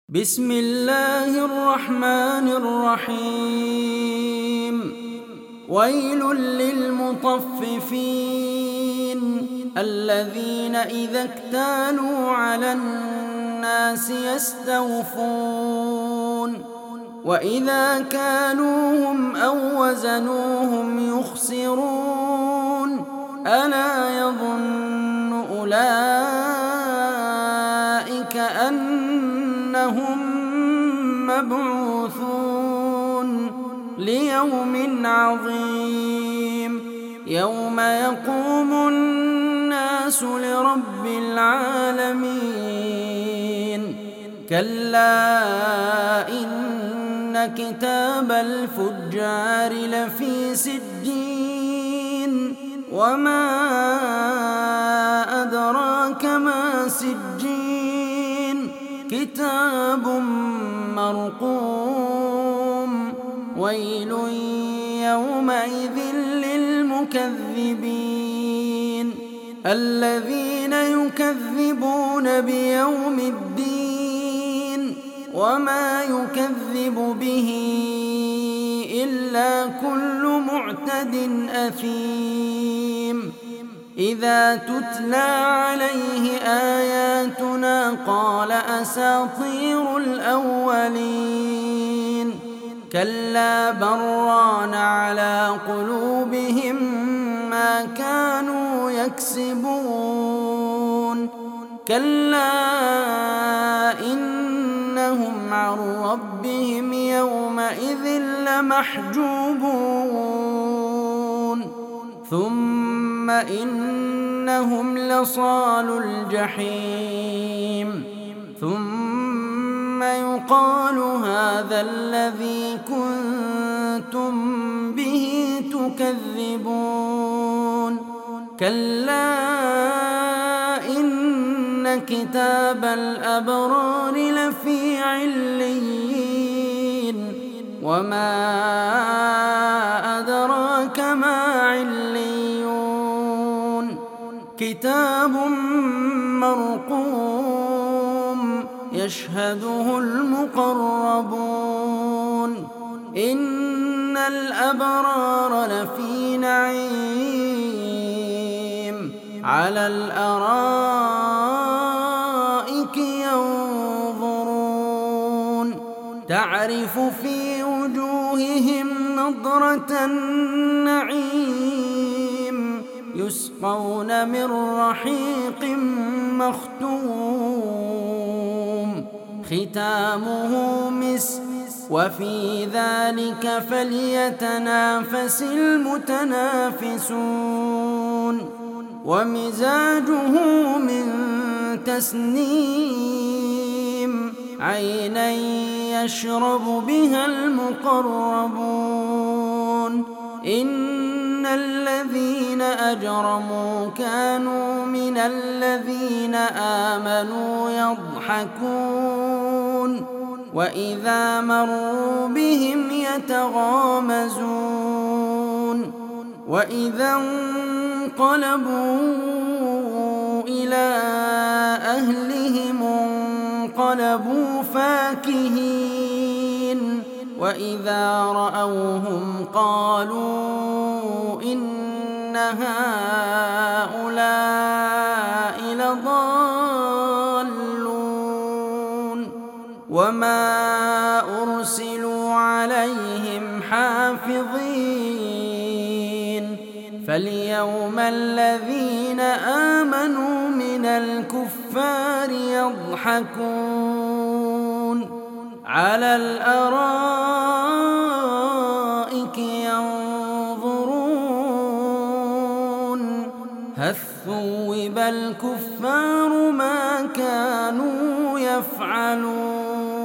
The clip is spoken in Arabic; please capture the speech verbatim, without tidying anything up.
بسم الله الرحمن الرحيم ويل للمطففين الذين إذا اكتالوا على الناس يستوفون وإذا كالوهم أو وزنوهم يخسرون ألا يظن أولئك أنهم مبعوثون ليوم عظيم يوم يقوم الناس لرب العالمين كلا إن كتاب الفجار لفي سجين وما أدراك ما سجين كتاب مرقوم ويل يومئذ للمكذبين الذين يكذبون بيوم الدين وما يكذب به إلا كل معتد أثيم إذا تتلى عليه آياتنا قال أساطير الأولين كلا بران على قلوبهم ما كانوا يكسبون كلا إنهم عن ربهم يومئذ لمحجوبون ثم إنهم لصالو الجحيم ثم يقال هذا الذي كنتم به تكذبون كلا إن كتاب الأبرار لفي عليين وما أدراك ما عليون كتاب مرقوم يشهده المقربون إن الأبرار لفي نعيم على الأرائك ينظرون تعرف في وجوههم نضرة النعيم يسقون من رحيق مختوم ختامه مسك وفي ذلك فليتنافس المتنافسون ومزاجه من تسنيم عينا يشرب بها المقربون إن الذين أجرموا كانوا من الذين آمنوا يضحكون وإذا مروا بهم يتغامزون وإذا انقلبوا إلى أهلهم انقلبوا فاكهين وإذا رأوهم قالوا إن هؤلاء لضالون وما أرسلوا عليهم حافظين فاليوم الذين آمنوا من الكفار يضحكون على الأرائك ينظرون هل ثوب الكفار ما كانوا يفعلون